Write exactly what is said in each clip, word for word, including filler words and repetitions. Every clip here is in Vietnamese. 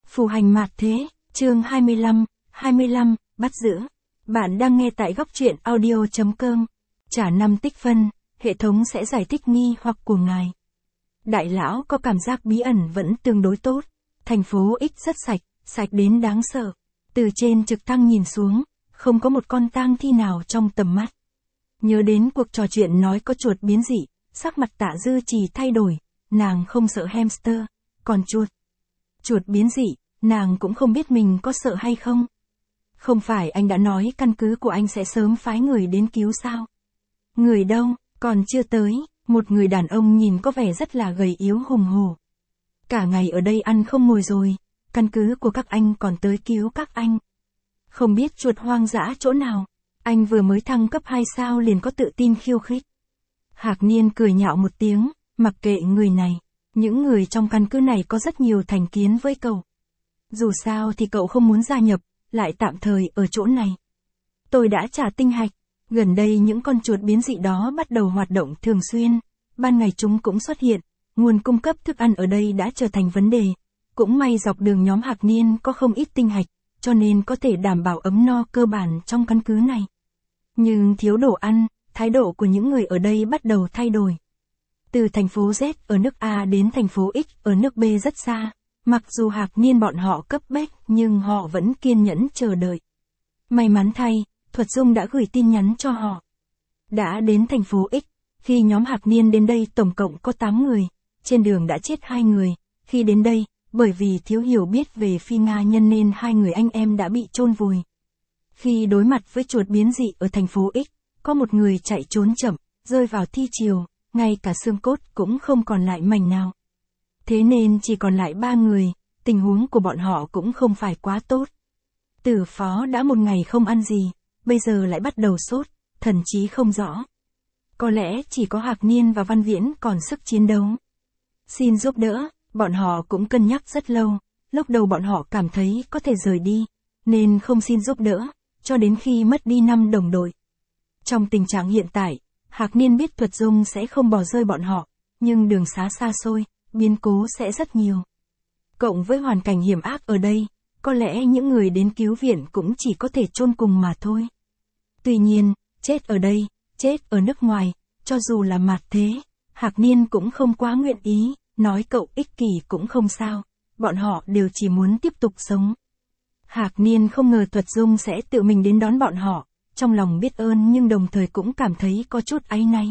Phù hành mạt thế, chương hai mươi lăm, hai mươi lăm, bắt giữ. Bạn đang nghe tại góc truyện audio.com. Trả năm tích phân, hệ thống sẽ giải thích nghi hoặc của ngài. Đại lão có cảm giác bí ẩn vẫn tương đối tốt. Thành phố X rất sạch, sạch đến đáng sợ. Từ trên trực thăng nhìn xuống, không có một con tang thi nào trong tầm mắt. Nhớ đến cuộc trò chuyện nói có chuột biến dị, sắc mặt Tạ Dư Trì thay đổi, nàng không sợ hamster, còn chuột. Chuột biến dị, nàng cũng không biết mình có sợ hay không. Không phải anh đã nói căn cứ của anh sẽ sớm phái người đến cứu sao? Người đâu, còn chưa tới, một người đàn ông nhìn có vẻ rất là gầy yếu hùng hổ. Cả ngày ở đây ăn không ngồi rồi, căn cứ của các anh còn tới cứu các anh. Không biết chuột hoang dã chỗ nào, anh vừa mới thăng cấp hai sao liền có tự tin khiêu khích. Hạc Niên cười nhạo một tiếng, mặc kệ người này, những người trong căn cứ này có rất nhiều thành kiến với cậu. Dù sao thì cậu không muốn gia nhập, lại tạm thời ở chỗ này. Tôi đã trả tinh hạch, gần đây những con chuột biến dị đó bắt đầu hoạt động thường xuyên, ban ngày chúng cũng xuất hiện, nguồn cung cấp thức ăn ở đây đã trở thành vấn đề. Cũng may dọc đường nhóm Hạc Niên có không ít tinh hạch, cho nên có thể đảm bảo ấm no cơ bản trong căn cứ này. Nhưng thiếu đồ ăn, thái độ của những người ở đây bắt đầu thay đổi. Từ thành phố Z ở nước A đến thành phố X ở nước B rất xa, mặc dù Hạc Niên bọn họ cấp bách nhưng họ vẫn kiên nhẫn chờ đợi. May mắn thay, Thuật Dung đã gửi tin nhắn cho họ. Đã đến thành phố X, khi nhóm Hạc Niên đến đây tổng cộng có tám người, trên đường đã chết hai người, khi đến đây, bởi vì thiếu hiểu biết về phi Nga nhân nên hai người anh em đã bị chôn vùi. Khi đối mặt với chuột biến dị ở thành phố X, có một người chạy trốn chậm, rơi vào thi triều, ngay cả xương cốt cũng không còn lại mảnh nào. Thế nên chỉ còn lại ba người, tình huống của bọn họ cũng không phải quá tốt. Tử Phó đã một ngày không ăn gì, bây giờ lại bắt đầu sốt, thần trí không rõ. Có lẽ chỉ có Hạc Niên và Văn Viễn còn sức chiến đấu. Xin giúp đỡ, bọn họ cũng cân nhắc rất lâu, lúc đầu bọn họ cảm thấy có thể rời đi, nên không xin giúp đỡ, cho đến khi mất đi năm đồng đội. Trong tình trạng hiện tại, Hạc Niên biết Thuật Dung sẽ không bỏ rơi bọn họ, nhưng đường xá xa xôi, biến cố sẽ rất nhiều. Cộng với hoàn cảnh hiểm ác ở đây, có lẽ những người đến cứu viện cũng chỉ có thể chôn cùng mà thôi. Tuy nhiên, chết ở đây, chết ở nước ngoài, cho dù là mạt thế, Hạc Niên cũng không quá nguyện ý, nói cậu ích kỷ cũng không sao, bọn họ đều chỉ muốn tiếp tục sống. Hạc Niên không ngờ Thuật Dung sẽ tự mình đến đón bọn họ, trong lòng biết ơn nhưng đồng thời cũng cảm thấy có chút áy náy.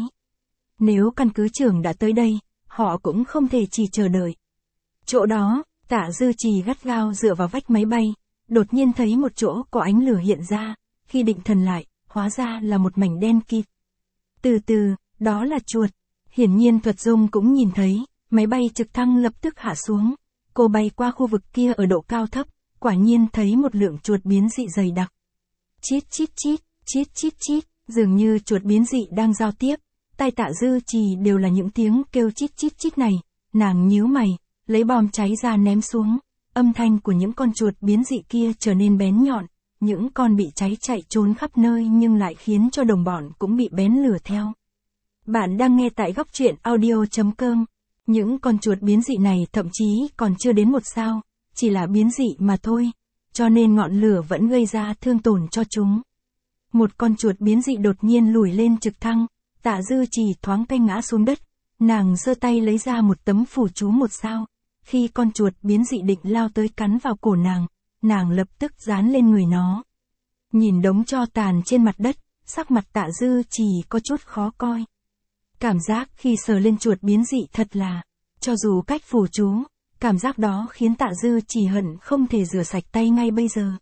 Nếu căn cứ trưởng đã tới đây, họ cũng không thể chỉ chờ đợi. Chỗ đó, Tạ Dư Trì gắt gao dựa vào vách máy bay, đột nhiên thấy một chỗ có ánh lửa hiện ra, khi định thần lại, hóa ra là một mảnh đen kịt. Từ từ, đó là chuột. Hiển nhiên Thuật Dung cũng nhìn thấy, máy bay trực thăng lập tức hạ xuống. Cô bay qua khu vực kia ở độ cao thấp, quả nhiên thấy một lượng chuột biến dị dày đặc. Chít chít chít, chít chít chít, dường như chuột biến dị đang giao tiếp. Tai Tạ Dư Trì đều là những tiếng kêu chít chít chít này, nàng nhíu mày, lấy bom cháy ra ném xuống, âm thanh của những con chuột biến dị kia trở nên bén nhọn, những con bị cháy chạy trốn khắp nơi nhưng lại khiến cho đồng bọn cũng bị bén lửa theo. Bạn đang nghe tại góc truyện audio.com, những con chuột biến dị này thậm chí còn chưa đến một sao, chỉ là biến dị mà thôi, cho nên ngọn lửa vẫn gây ra thương tổn cho chúng. Một con chuột biến dị đột nhiên lùi lên trực thăng, Tạ Dư Trì thoáng cái ngã xuống đất, nàng giơ tay lấy ra một tấm phù chú một sao, khi con chuột biến dị định lao tới cắn vào cổ nàng, nàng lập tức dán lên người nó. Nhìn đống tro tàn trên mặt đất, sắc mặt Tạ Dư Trì có chút khó coi. Cảm giác khi sờ lên chuột biến dị thật là, cho dù cách phù chú, cảm giác đó khiến Tạ Dư Trì hận không thể rửa sạch tay ngay bây giờ.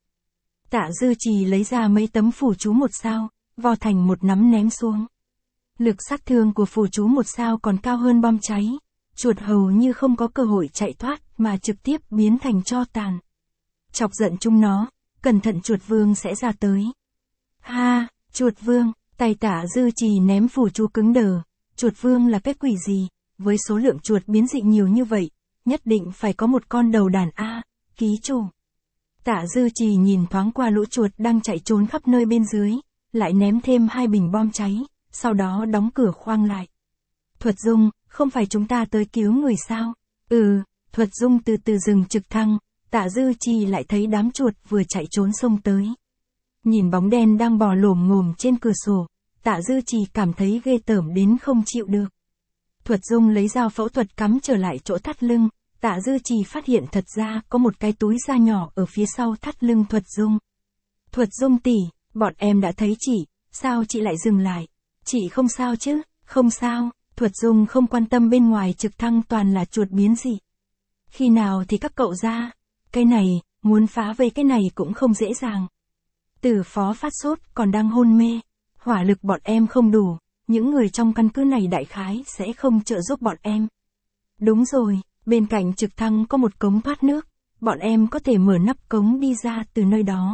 Tạ Dư Trì lấy ra mấy tấm phù chú một sao, vò thành một nắm ném xuống. Lực sát thương của phù chú một sao còn cao hơn bom cháy, chuột hầu như không có cơ hội chạy thoát mà trực tiếp biến thành tro tàn. Chọc giận chúng nó, cẩn thận chuột vương sẽ ra tới. Ha, chuột vương, tay Tạ Dư Trì ném phù chú cứng đờ, chuột vương là cái quỷ gì, với số lượng chuột biến dị nhiều như vậy, nhất định phải có một con đầu đàn A, ký chủ. Tạ Dư Trì nhìn thoáng qua lũ chuột đang chạy trốn khắp nơi bên dưới, lại ném thêm hai bình bom cháy, sau đó đóng cửa khoang lại. Thuật Dung, không phải chúng ta tới cứu người sao? Ừ, Thuật Dung từ từ dừng trực thăng, Tạ Dư Trì lại thấy đám chuột vừa chạy trốn xông tới. Nhìn bóng đen đang bò lồm ngồm trên cửa sổ, Tạ Dư Trì cảm thấy ghê tởm đến không chịu được. Thuật Dung lấy dao phẫu thuật cắm trở lại chỗ thắt lưng, Tạ Dư Trì phát hiện thật ra có một cái túi da nhỏ ở phía sau thắt lưng Thuật Dung. Thuật Dung tỷ, bọn em đã thấy chị, sao chị lại dừng lại? Chị không sao chứ? Không sao. Thuật Dung không quan tâm bên ngoài trực thăng toàn là chuột biến dị. Khi nào thì các cậu ra? Cái này, muốn phá vây cái này cũng không dễ dàng. Tử Phó phát sốt còn đang hôn mê. Hỏa lực bọn em không đủ, những người trong căn cứ này đại khái sẽ không trợ giúp bọn em. Đúng rồi, bên cạnh trực thăng có một cống thoát nước, bọn em có thể mở nắp cống đi ra từ nơi đó.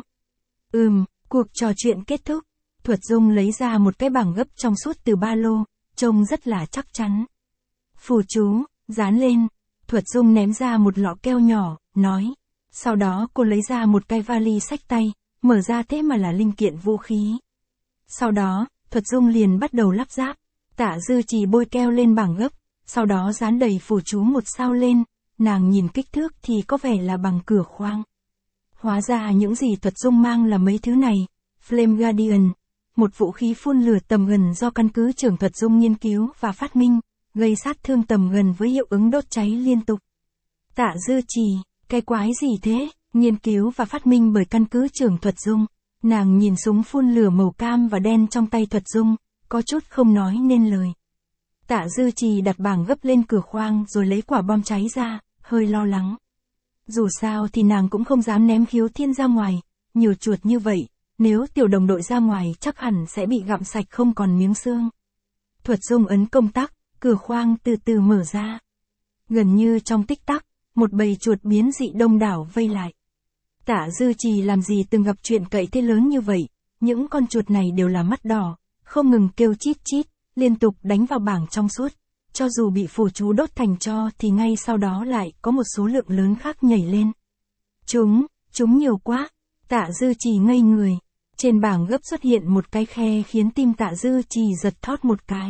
Ừm, cuộc trò chuyện kết thúc. Thuật Dung lấy ra một cái bảng gấp trong suốt từ ba lô, trông rất là chắc chắn. Phù chú, dán lên. Thuật Dung ném ra một lọ keo nhỏ, nói. Sau đó cô lấy ra một cái vali xách tay, mở ra thế mà là linh kiện vũ khí. Sau đó, Thuật Dung liền bắt đầu lắp ráp. Tạ Dư Trì bôi keo lên bảng gấp, sau đó dán đầy phù chú một sao lên, nàng nhìn kích thước thì có vẻ là bằng cửa khoang. Hóa ra những gì Thuật Dung mang là mấy thứ này. Flame Guardian, một vũ khí phun lửa tầm gần do căn cứ trưởng Thuật Dung nghiên cứu và phát minh, gây sát thương tầm gần với hiệu ứng đốt cháy liên tục. Tạ Dư Trì, cái quái gì thế? Nghiên cứu và phát minh bởi căn cứ trưởng Thuật Dung. Nàng nhìn súng phun lửa màu cam và đen trong tay Thuật Dung, có chút không nói nên lời. Tạ Dư Trì đặt bảng gấp lên cửa khoang rồi lấy quả bom cháy ra, hơi lo lắng. Dù sao thì nàng cũng không dám ném Khiếu Thiên ra ngoài, nhiều chuột như vậy, nếu tiểu đồng đội ra ngoài chắc hẳn sẽ bị gặm sạch không còn miếng xương. Thuật Dung ấn công tắc, cửa khoang từ từ mở ra. Gần như trong tích tắc, một bầy chuột biến dị đông đảo vây lại. Tạ Dư Trì làm gì từng gặp chuyện cậy thế lớn như vậy, những con chuột này đều là mắt đỏ, không ngừng kêu chít chít, liên tục đánh vào bảng trong suốt. Cho dù bị phù chú đốt thành tro thì ngay sau đó lại có một số lượng lớn khác nhảy lên. Chúng, chúng nhiều quá. Tạ Dư Trì ngây người. Trên bảng gấp xuất hiện một cái khe khiến tim Tạ Dư Trì giật thót một cái.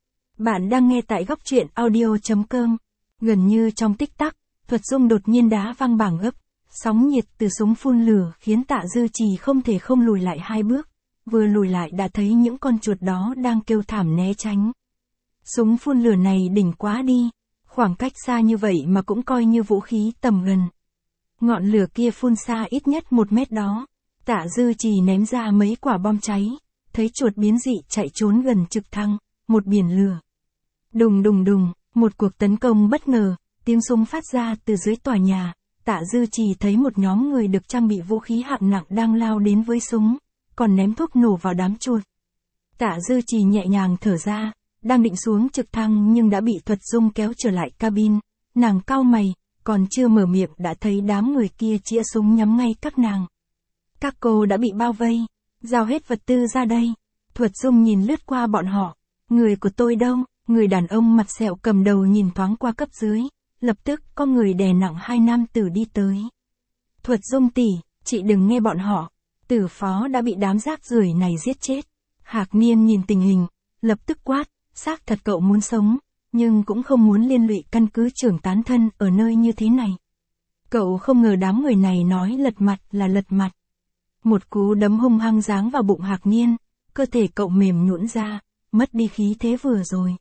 Bạn đang nghe tại góc truyện audio chấm com. Gần như trong tích tắc, Thuật Dung đột nhiên đá văng bảng gấp. Sóng nhiệt từ súng phun lửa khiến Tạ Dư Trì không thể không lùi lại hai bước. Vừa lùi lại đã thấy những con chuột đó đang kêu thảm né tránh. Súng phun lửa này đỉnh quá đi. Khoảng cách xa như vậy mà cũng coi như vũ khí tầm gần. Ngọn lửa kia phun xa ít nhất một mét đó. Tạ Dư Trì ném ra mấy quả bom cháy. Thấy chuột biến dị chạy trốn gần trực thăng. Một biển lửa. Đùng đùng đùng, một cuộc tấn công bất ngờ. Tiếng súng phát ra từ dưới tòa nhà. Tạ Dư Trì thấy một nhóm người được trang bị vũ khí hạng nặng đang lao đến với súng. Còn ném thuốc nổ vào đám chuột. Tạ Dư Trì nhẹ nhàng thở ra. Đang định xuống trực thăng nhưng đã bị Thuật Dung kéo trở lại cabin. Nàng cau mày, còn chưa mở miệng đã thấy đám người kia chĩa súng nhắm ngay các nàng. Các cô đã bị bao vây, giao hết vật tư ra đây. Thuật Dung nhìn lướt qua bọn họ. Người của tôi đâu? Người đàn ông mặt sẹo cầm đầu nhìn thoáng qua cấp dưới. Lập tức có người đè nặng hai nam tử đi tới. Thuật Dung tỷ, chị đừng nghe bọn họ. Tử Phó đã bị đám rác rưởi này giết chết. Hạc Niên nhìn tình hình, lập tức quát. Xác thật cậu muốn sống, nhưng cũng không muốn liên lụy căn cứ trưởng tán thân ở nơi như thế này. Cậu không ngờ đám người này nói lật mặt là lật mặt. Một cú đấm hung hăng giáng vào bụng Hạc Niên, cơ thể cậu mềm nhũn ra, mất đi khí thế vừa rồi.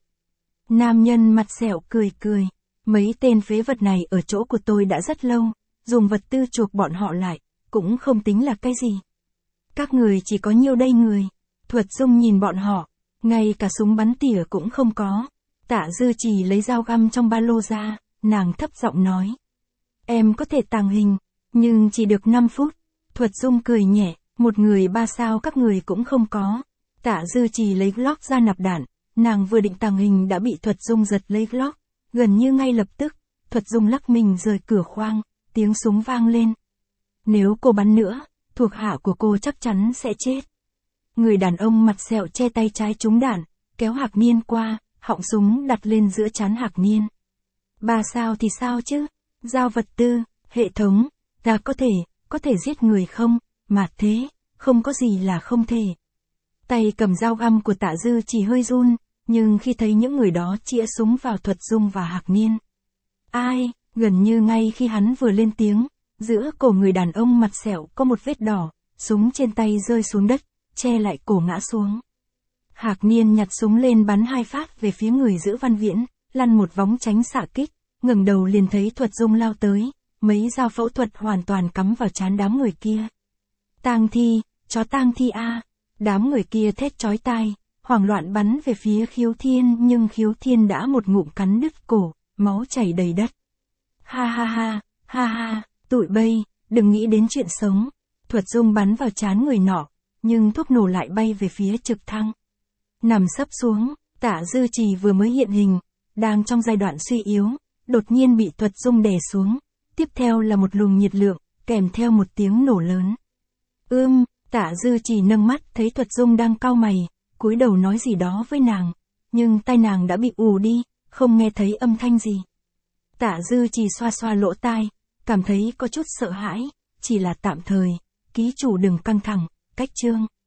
Nam nhân mặt sẹo cười cười, mấy tên phế vật này ở chỗ của tôi đã rất lâu, dùng vật tư chuộc bọn họ lại, cũng không tính là cái gì. Các người chỉ có nhiêu đây người. Thuật Dung nhìn bọn họ. Ngay cả súng bắn tỉa cũng không có. Tạ Dư Trì lấy dao găm trong ba lô ra, nàng thấp giọng nói. Em có thể tàng hình, nhưng chỉ được năm phút. Thuật Dung cười nhẹ, một người ba sao các người cũng không có. Tạ Dư Trì lấy Glock ra nạp đạn, nàng vừa định tàng hình đã bị Thuật Dung giật lấy Glock. Gần như ngay lập tức, Thuật Dung lắc mình rời cửa khoang, tiếng súng vang lên. Nếu cô bắn nữa, thuộc hạ của cô chắc chắn sẽ chết. Người đàn ông mặt sẹo che tay trái trúng đạn, kéo Hạc Niên qua, họng súng đặt lên giữa trán Hạc Niên. Ba sao thì sao chứ? Giao vật tư, hệ thống, ta có thể, có thể giết người không? Mà thế, không có gì là không thể. Tay cầm dao găm của Tạ Dư chỉ hơi run, nhưng khi thấy những người đó chĩa súng vào Thuật Dung và Hạc Niên. Ai, gần như ngay khi hắn vừa lên tiếng, Giữa cổ người đàn ông mặt sẹo có một vết đỏ, súng trên tay rơi xuống đất, che lại cổ ngã xuống. Hạc Niên nhặt súng lên bắn hai phát về phía người giữ Văn Viễn, lăn một vóng tránh xạ kích, ngẩng đầu liền thấy Thuật Dung lao tới, mấy dao phẫu thuật hoàn toàn cắm vào trán đám người kia. Tang thi, chó tang thi a! Đám người kia thét chói tai, hoảng loạn bắn về phía Khiếu Thiên, nhưng Khiếu Thiên đã một ngụm cắn đứt cổ, máu chảy đầy đất. Ha ha ha, ha ha, tụi bay, đừng nghĩ đến chuyện sống. Thuật Dung bắn vào trán người nọ, nhưng thuốc nổ lại bay về phía trực thăng. Nằm sấp xuống, Tạ Dư Trì vừa mới hiện hình, đang trong giai đoạn suy yếu, đột nhiên bị Thuật Dung đè xuống, tiếp theo là một luồng nhiệt lượng, kèm theo một tiếng nổ lớn. Ưm, Tạ Dư Trì nâng mắt thấy Thuật Dung đang cau mày, cúi đầu nói gì đó với nàng, nhưng tai nàng đã bị ù đi, không nghe thấy âm thanh gì. Tạ Dư Trì xoa xoa lỗ tai, cảm thấy có chút sợ hãi, chỉ là tạm thời, ký chủ đừng căng thẳng, cách chương.